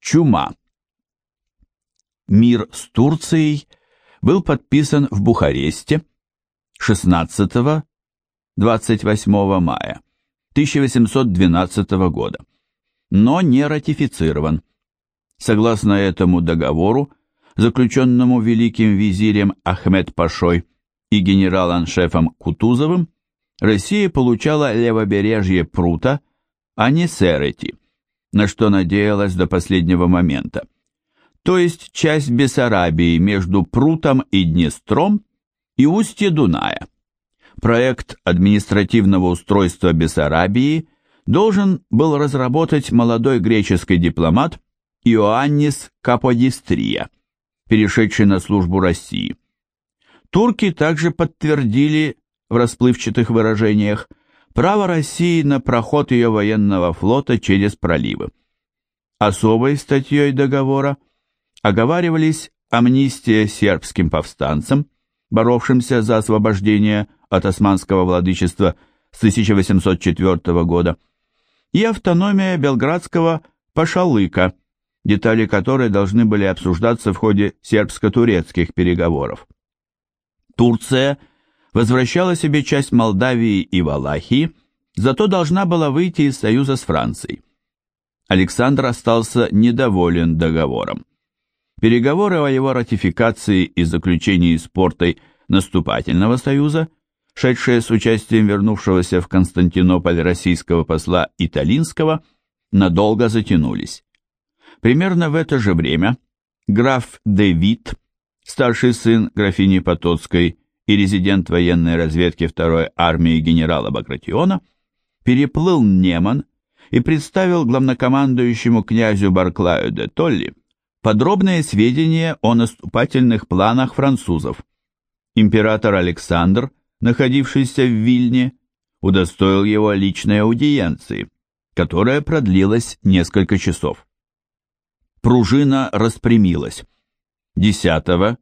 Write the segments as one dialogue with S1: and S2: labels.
S1: Чума. Мир с Турцией был подписан в Бухаресте 16-28 мая 1812 года, но не ратифицирован. Согласно этому договору, заключенному великим визирем Ахмед-пашой и генерал-аншефом Кутузовым, Россия получала левобережье Прута, а не Серети, на что надеялась до последнего момента, то есть часть Бессарабии между Прутом и Днестром и устье Дуная. Проект административного устройства Бессарабии должен был разработать молодой греческий дипломат Иоаннис Каподистрия, перешедший на службу России. Турки также подтвердили в расплывчатых выражениях право России на проход ее военного флота через проливы. Особой статьей договора оговаривались амнистия сербским повстанцам, боровшимся за освобождение от османского владычества с 1804 года, и автономия белградского Пашалыка, детали которой должны были обсуждаться в ходе сербско-турецких переговоров. Турция возвращала себе часть Молдавии и Валахии, зато должна была выйти из союза с Францией. Александр остался недоволен договором. Переговоры о его ратификации и заключении с Портой наступательного союза, шедшие с участием вернувшегося в Константинополь российского посла Италинского, надолго затянулись. Примерно в это же время граф де Вит, старший сын графини Потоцкой и резидент военной разведки второй армии генерала Багратиона, переплыл Неман и представил главнокомандующему князю Барклаю де Толли подробные сведения о наступательных планах французов. Император Александр, находившийся в Вильне, удостоил его личной аудиенции, которая продлилась несколько часов. Пружина распрямилась. 10-22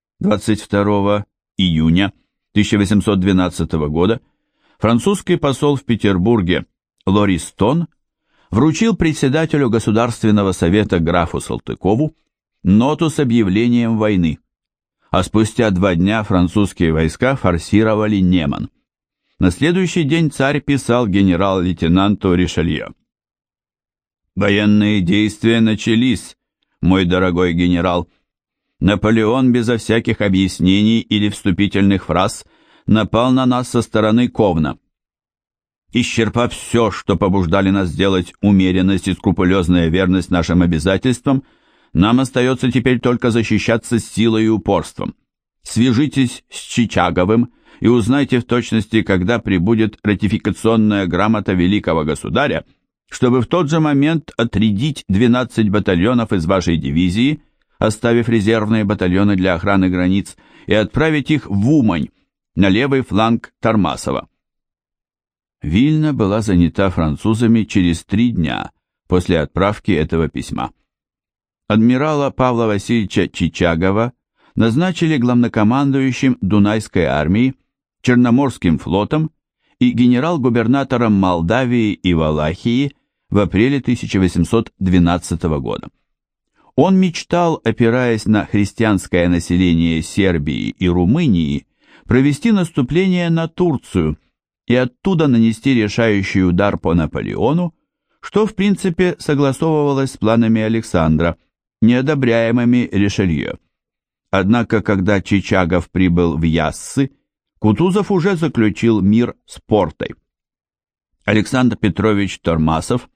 S1: июня 1812 года французский посол в Петербурге Лористон вручил председателю Государственного совета графу Салтыкову ноту с объявлением войны, а спустя 2 дня французские войска форсировали Неман. На следующий день царь писал генерал-лейтенанту Ришелье: «Военные действия начались, мой дорогой генерал. Наполеон безо всяких объяснений или вступительных фраз напал на нас со стороны Ковна. Исчерпав все, что побуждали нас делать умеренность и скрупулезная верность нашим обязательствам, нам остается теперь только защищаться силой и упорством. Свяжитесь с Чичаговым и узнайте в точности, когда прибудет ратификационная грамота великого государя, чтобы в тот же момент отрядить 12 батальонов из вашей дивизии, оставив резервные батальоны для охраны границ, и отправить их в Умань, на левый фланг Тармасова». Вильна была занята французами через 3 дня после отправки этого письма. Адмирала Павла Васильевича Чичагова назначили главнокомандующим Дунайской армии, Черноморским флотом и генерал-губернатором Молдавии и Валахии в апреле 1812 года. Он мечтал, опираясь на христианское население Сербии и Румынии, провести наступление на Турцию и оттуда нанести решающий удар по Наполеону, что в принципе согласовывалось с планами Александра, неодобряемыми Ришелье. Однако, когда Чичагов прибыл в Яссы, Кутузов уже заключил мир с Портой. Александр Петрович Тормасов,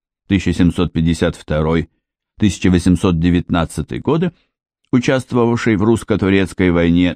S1: 1752-1819 годы, участвовавший в русско-турецкой войне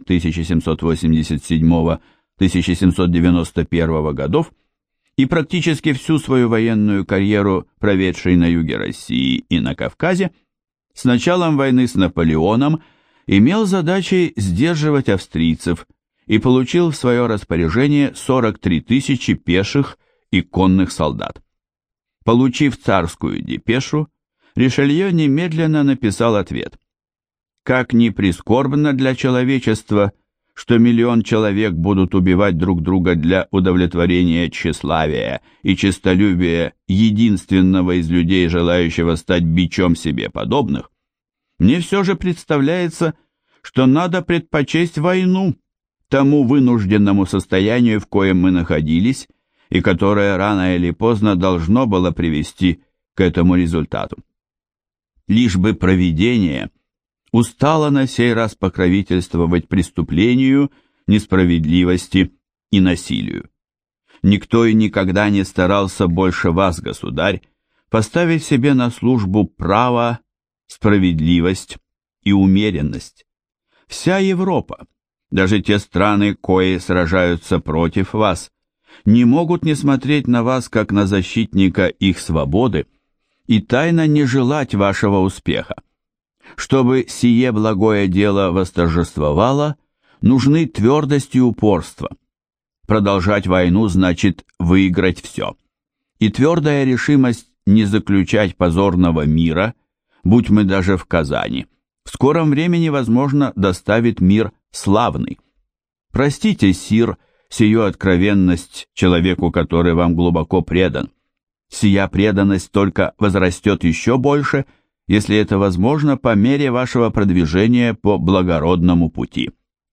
S1: 1787-1791 годов и практически всю свою военную карьеру проведший на юге России и на Кавказе, с началом войны с Наполеоном имел задачей сдерживать австрийцев и получил в свое распоряжение 43 тысячи пеших и конных солдат. Получив царскую депешу, Ришелье немедленно написал ответ: «Как ни прискорбно для человечества, что 1 миллион человек будут убивать друг друга для удовлетворения тщеславия и честолюбия единственного из людей, желающего стать бичом себе подобных, мне все же представляется, что надо предпочесть войну тому вынужденному состоянию, в коем мы находились, и которое рано или поздно должно было привести к этому результату. Лишь бы провидение устало на сей раз покровительствовать преступлению, несправедливости и насилию. Никто и никогда не старался больше вас, государь, поставить себе на службу право, справедливость и умеренность. Вся Европа, даже те страны, кои сражаются против вас, не могут не смотреть на вас, как на защитника их свободы, и тайно не желать вашего успеха. Чтобы сие благое дело восторжествовало, нужны твердость и упорство. Продолжать войну значит выиграть все. И твердая решимость не заключать позорного мира, будь мы даже в Казани, в скором времени, возможно, доставит мир славный. Простите, сир, сию откровенность человеку, который вам глубоко предан. Сия преданность только возрастет еще больше, если это возможно, по мере вашего продвижения по благородному пути.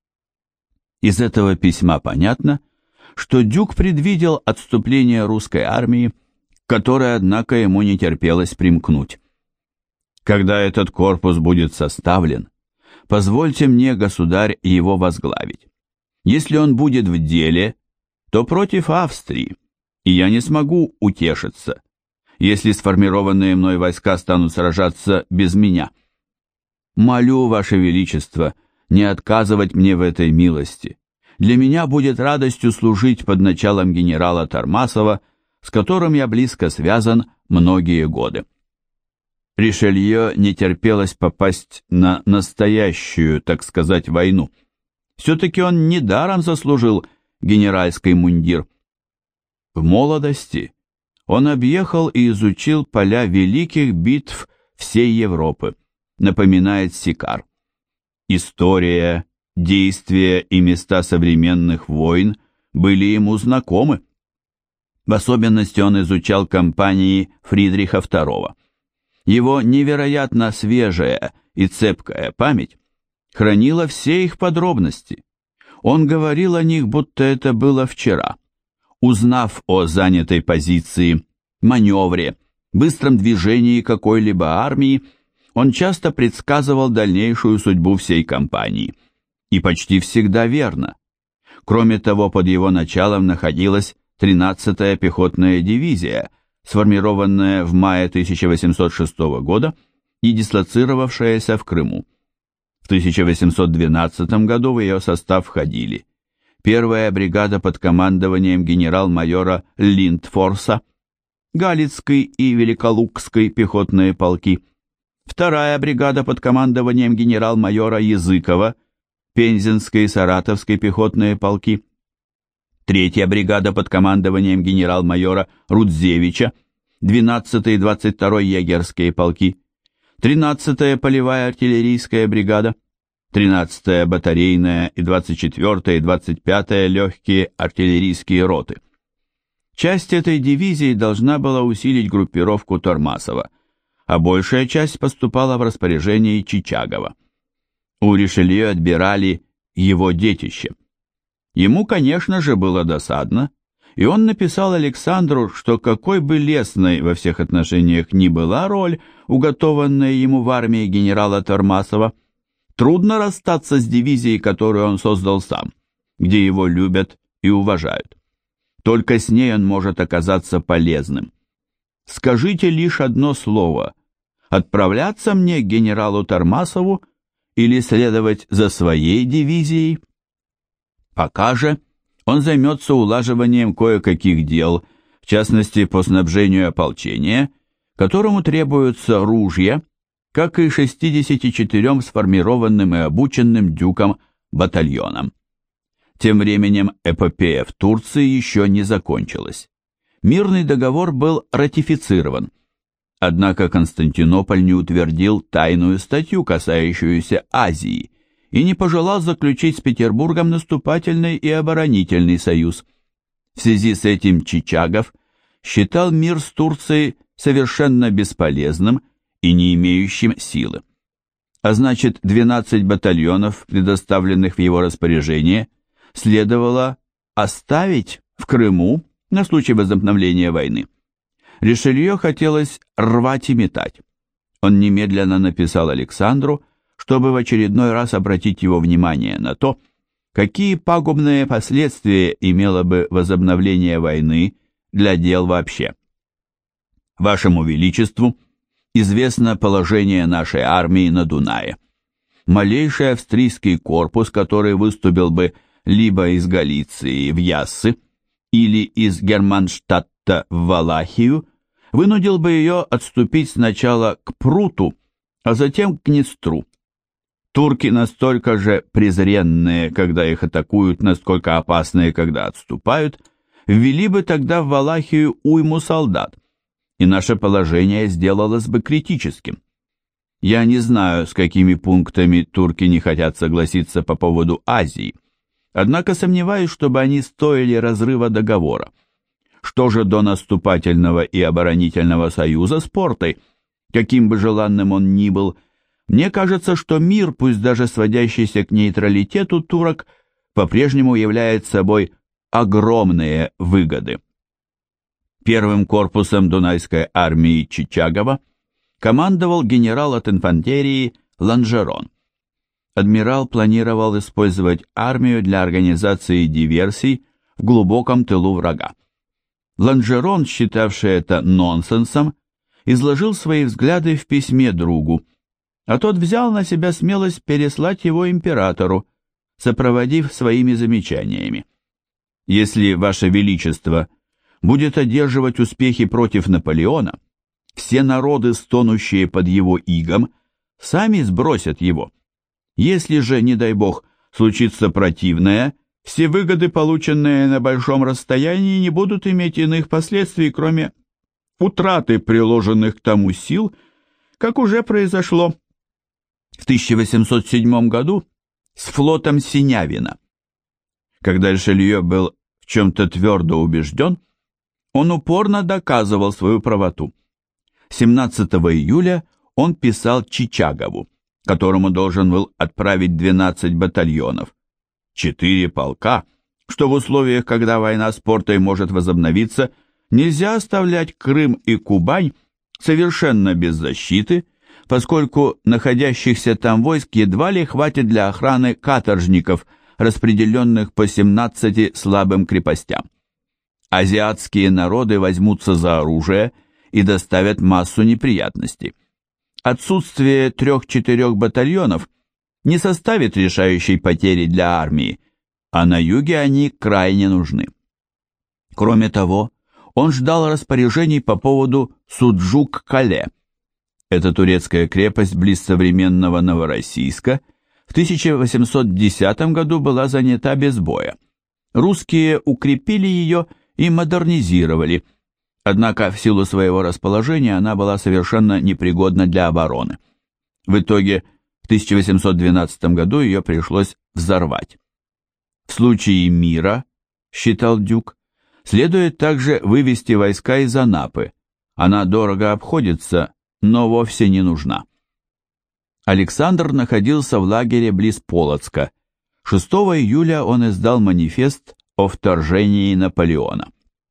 S1: Из этого письма понятно, что Дюк предвидел отступление русской армии, к которой, однако, ему не терпелось примкнуть. Когда этот корпус будет составлен, позвольте мне, государь, его возглавить. Если он будет в деле, то против Австрии, и я не смогу утешиться, если сформированные мной войска станут сражаться без меня. Молю, Ваше Величество, не отказывать мне в этой милости. Для меня будет радостью служить под началом генерала Тормасова, с которым я близко связан многие годы. Ришелье не терпелось попасть на настоящую, так сказать, войну. Все-таки он недаром заслужил генеральский мундир. В молодости он объехал и изучил поля великих битв всей Европы, напоминает Сикар. История, действия и места современных войн были ему знакомы. В особенности он изучал кампании Фридриха II. Его невероятно свежая и цепкая память хранила все их подробности. Он говорил о них, будто это было вчера. Узнав о занятой позиции, маневре, быстром движении какой-либо армии, он часто предсказывал дальнейшую судьбу всей кампании. И почти всегда верно. Кроме того, под его началом находилась 13-я пехотная дивизия, сформированная в мае 1806 года и дислоцировавшаяся в Крыму. В 1812 году в ее состав входили 1-я бригада под командованием генерал-майора Линдфорса, Галицкий и Великолукский пехотные полки, 2-я бригада под командованием генерал-майора Языкова, Пензенской и Саратовской пехотные полки, 3-я бригада под командованием генерал-майора Рудзевича, 12-й и 22-й егерские полки, 13-я полевая артиллерийская бригада, 13-я батарейная и 24-я и 25-я легкие артиллерийские роты. Часть этой дивизии должна была усилить группировку Тормасова, а большая часть поступала в распоряжение Чичагова. У Ришелье отбирали его детище. Ему, конечно же, было досадно, и он написал Александру, что какой бы лестной во всех отношениях ни была роль, уготованная ему в армии генерала Тормасова, трудно расстаться с дивизией, которую он создал сам, где его любят и уважают. Только с ней он может оказаться полезным. Скажите лишь одно слово: отправляться мне к генералу Тормасову или следовать за своей дивизией? Пока же он займется улаживанием кое-каких дел, в частности по снабжению ополчения, которому требуются ружья, как и 64 сформированным и обученным Дюком батальонам. Тем временем эпопея в Турции еще не закончилась. Мирный договор был ратифицирован, однако Константинополь не утвердил тайную статью, касающуюся Азии, и не пожелал заключить с Петербургом наступательный и оборонительный союз. В связи с этим Чичагов считал мир с Турцией совершенно бесполезным и не имеющим силы. А значит, 12 батальонов, предоставленных в его распоряжение, следовало оставить в Крыму на случай возобновления войны. Ришелье хотелось рвать и метать. Он немедленно написал Александру, чтобы в очередной раз обратить его внимание на то, какие пагубные последствия имело бы возобновление войны для дел вообще. Вашему Величеству известно положение нашей армии на Дунае. Малейший австрийский корпус, который выступил бы либо из Галиции в Яссы, или из Германштадта в Валахию, вынудил бы ее отступить сначала к Пруту, а затем к Днестру. Турки настолько же презренные, когда их атакуют, насколько опасные, когда отступают, ввели бы тогда в Валахию уйму солдат, и наше положение сделалось бы критическим. Я не знаю, с какими пунктами турки не хотят согласиться по поводу Азии, однако сомневаюсь, чтобы они стоили разрыва договора. Что же до наступательного и оборонительного союза с Портой, каким бы желанным он ни был, мне кажется, что мир, пусть даже сводящийся к нейтралитету турок, по-прежнему является собой огромные выгоды. Первым корпусом Дунайской армии Чичагова командовал генерал от инфантерии Ланжерон. Адмирал планировал использовать армию для организации диверсий в глубоком тылу врага. Ланжерон, считавший это нонсенсом, изложил свои взгляды в письме другу, а тот взял на себя смелость переслать его императору, сопроводив своими замечаниями. Если Ваше Величество будет одерживать успехи против Наполеона, все народы, стонущие под его игом, сами сбросят его. Если же, не дай бог, случится противное, все выгоды, полученные на большом расстоянии, не будут иметь иных последствий, кроме утраты приложенных к тому сил, как уже произошло в 1807 году с флотом Синявина. Когда Ришелье был в чем-то твердо убежден, он упорно доказывал свою правоту. 17 июля он писал Чичагову, которому должен был отправить 12 батальонов, 4 полка, что в условиях, когда война с Портой может возобновиться, нельзя оставлять Крым и Кубань совершенно без защиты, поскольку находящихся там войск едва ли хватит для охраны каторжников, распределенных по 17 слабым крепостям. Азиатские народы возьмутся за оружие и доставят массу неприятностей. Отсутствие 3-4 батальонов не составит решающей потери для армии, а на юге они крайне нужны. Кроме того, он ждал распоряжений по поводу Суджук-Кале. Эта турецкая крепость близ современного Новороссийска в 1810 году была занята без боя. Русские укрепили ее и модернизировали, однако в силу своего расположения она была совершенно непригодна для обороны. В итоге в 1812 году ее пришлось взорвать. В случае мира, считал Дюк, следует также вывести войска из Анапы, она дорого обходится, но вовсе не нужна. Александр находился в лагере близ Полоцка. 6 июля он издал манифест о вторжении Наполеона.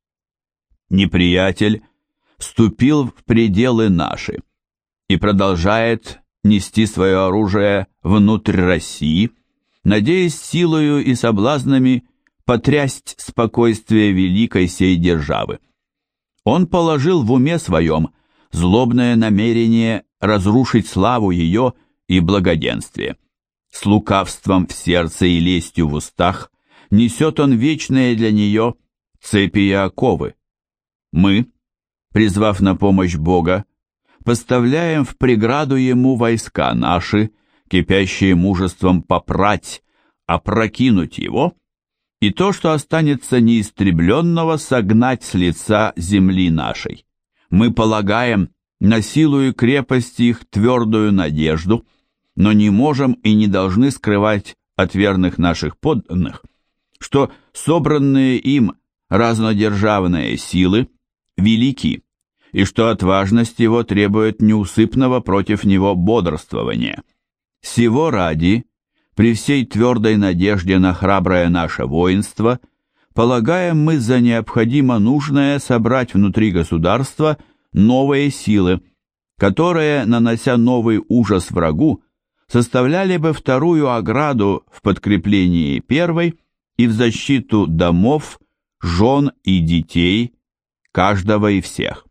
S1: Неприятель вступил в пределы наши и продолжает нести свое оружие внутрь России, надеясь силою и соблазнами потрясть спокойствие великой сей державы. Он положил в уме своем злобное намерение разрушить славу ее и благоденствие. С лукавством в сердце и лестью в устах несет он вечные для нее цепи и оковы. Мы, призвав на помощь Бога, поставляем в преграду ему войска наши, кипящие мужеством попрать, опрокинуть его, и то, что останется неистребленного, согнать с лица земли нашей. Мы полагаем на силу и крепость их твердую надежду, но не можем и не должны скрывать от верных наших подданных, что собранные им разнодержавные силы велики, и что отважность его требует неусыпного против него бодрствования. Сего ради, при всей твердой надежде на храброе наше воинство, полагаем мы за необходимо нужное собрать внутри государства новые силы, которые, нанося новый ужас врагу, составляли бы вторую ограду в подкреплении первой и в защиту домов, жен и детей, каждого и всех.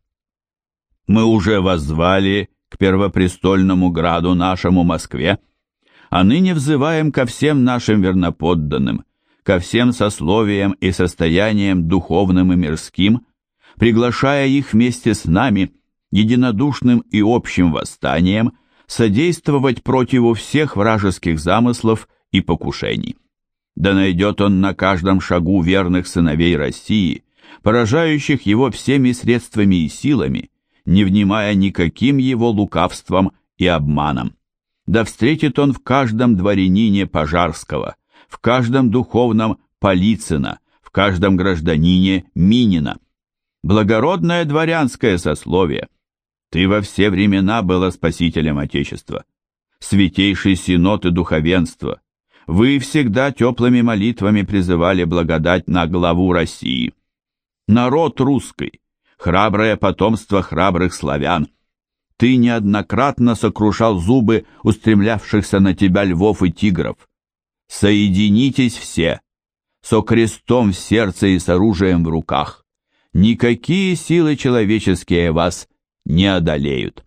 S1: Мы уже воззвали к первопрестольному граду нашему Москве, а ныне взываем ко всем нашим верноподданным, ко всем сословиям и состояниям духовным и мирским, приглашая их вместе с нами, единодушным и общим восстанием, содействовать противу всех вражеских замыслов и покушений. Да найдет он на каждом шагу верных сыновей России, поражающих его всеми средствами и силами, не внимая никаким его лукавством и обманом. Да встретит он в каждом дворянине Пожарского, в каждом духовном Полицына, в каждом гражданине Минина. Благородное дворянское сословие, ты во все времена была спасителем Отечества. Святейший Синод и духовенство, вы всегда теплыми молитвами призывали благодать на главу России. Народ русский, храброе потомство храбрых славян, ты неоднократно сокрушал зубы устремлявшихся на тебя львов и тигров. Соединитесь все, со крестом в сердце и с оружием в руках. Никакие силы человеческие вас не одолеют.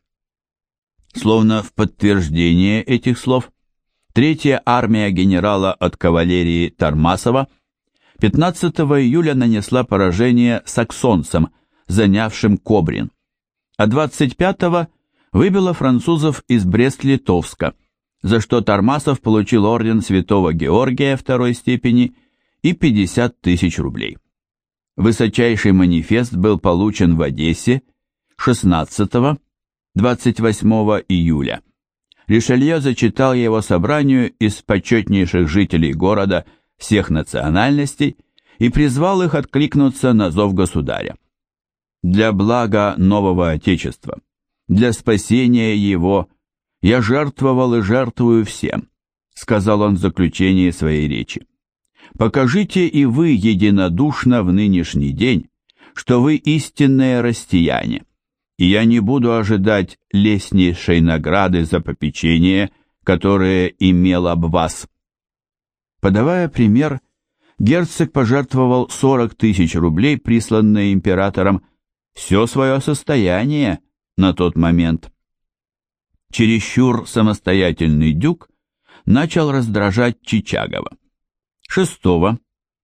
S1: Словно в подтверждение этих слов, Третья армия генерала от кавалерии Тармасова 15 июля нанесла поражение саксонцам, занявшим Кобрин, а 25-го выбила французов из Брест-Литовска, за что Тармасов получил орден Святого Георгия второй степени и 50 тысяч рублей. Высочайший манифест был получен в Одессе 16-28 июля. Ришелье зачитал его собранию из почетнейших жителей города всех национальностей и призвал их откликнуться на зов государя. «Для блага нового Отечества, для спасения его, я жертвовал и жертвую всем», сказал он в заключении своей речи. «Покажите и вы единодушно в нынешний день, что вы истинные россияне, и я не буду ожидать лестнейшей награды за попечение, которое имел об вас». Подавая пример, герцог пожертвовал 40 тысяч рублей, присланные императором, все свое состояние на тот момент. Чересчур самостоятельный дюк начал раздражать Чичагова. 6-13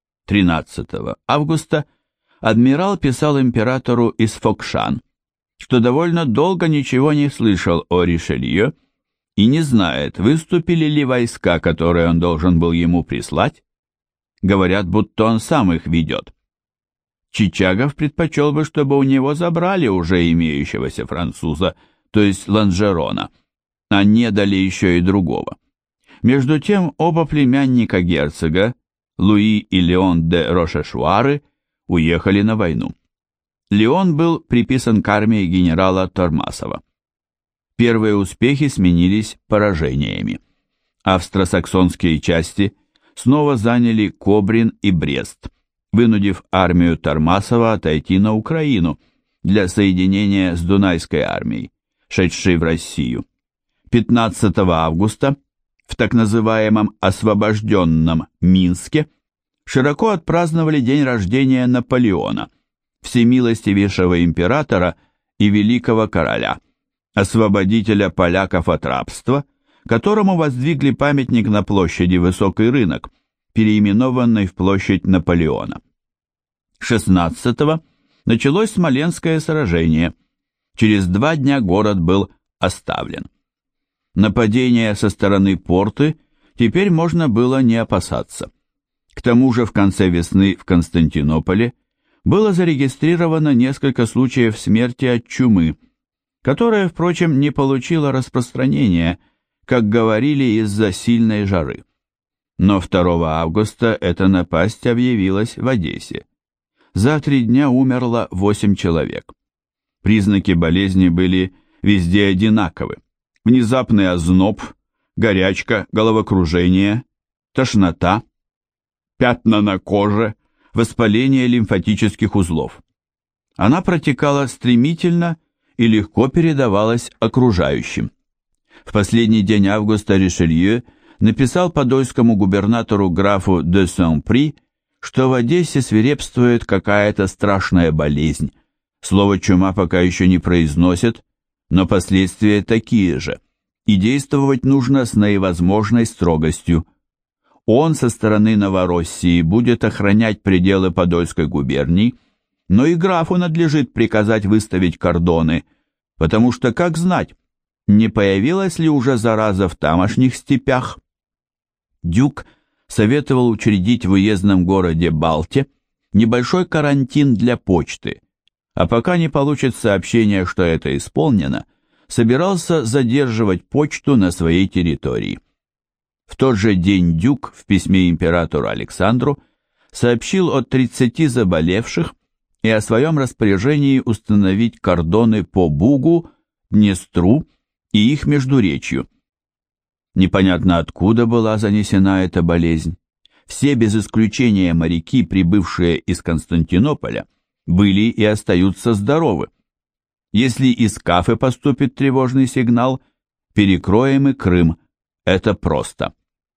S1: августа адмирал писал императору из Фокшан, что довольно долго ничего не слышал о Ришелье и не знает, выступили ли войска, которые он должен был ему прислать. Говорят, будто он сам их ведет. Чичагов предпочел бы, чтобы у него забрали уже имеющегося француза, то есть Ланжерона, а не дали еще и другого. Между тем оба племянника герцога, Луи и Леон де Рошешуары, уехали на войну. Леон был приписан к армии генерала Тармасова. Первые успехи сменились поражениями. Австро-саксонские части снова заняли Кобрин и Брест, вынудив армию Тармасова отойти на Украину для соединения с Дунайской армией, шедшей в Россию. 15 августа в так называемом освобожденном Минске широко отпраздновали день рождения Наполеона, всемилостивейшего императора и великого короля, освободителя поляков от рабства, которому воздвигли памятник на площади Высокий рынок, переименованной в площадь Наполеона. 16-го началось Смоленское сражение. Через 2 дня город был оставлен. Нападения со стороны Порты теперь можно было не опасаться. К тому же в конце весны в Константинополе было зарегистрировано несколько случаев смерти от чумы, которая, впрочем, не получила распространения, как говорили, из-за сильной жары. Но 2 августа эта напасть объявилась в Одессе. За 3 дня умерло 8 человек. Признаки болезни были везде одинаковы. Внезапный озноб, горячка, головокружение, тошнота, пятна на коже, воспаление лимфатических узлов. Она протекала стремительно и легко передавалась окружающим. В последний день августа Ришелье написал подольскому губернатору графу де Сен-При, что в Одессе свирепствует какая-то страшная болезнь. Слово «чума» пока еще не произносят, но последствия такие же, и действовать нужно с наивозможной строгостью. Он со стороны Новороссии будет охранять пределы Подольской губернии, но и графу надлежит приказать выставить кордоны, потому что, как знать, не появилась ли уже зараза в тамошних степях. Дюк советовал учредить в уездном городе Балте небольшой карантин для почты, а пока не получит сообщения, что это исполнено, собирался задерживать почту на своей территории. В тот же день Дюк в письме императору Александру сообщил о 30 заболевших и о своем распоряжении установить кордоны по Бугу, Днестру и их междуречью. Непонятно откуда была занесена эта болезнь. Все без исключения моряки, прибывшие из Константинополя, были и остаются здоровы. Если из Кафы поступит тревожный сигнал, перекроем и Крым. Это просто.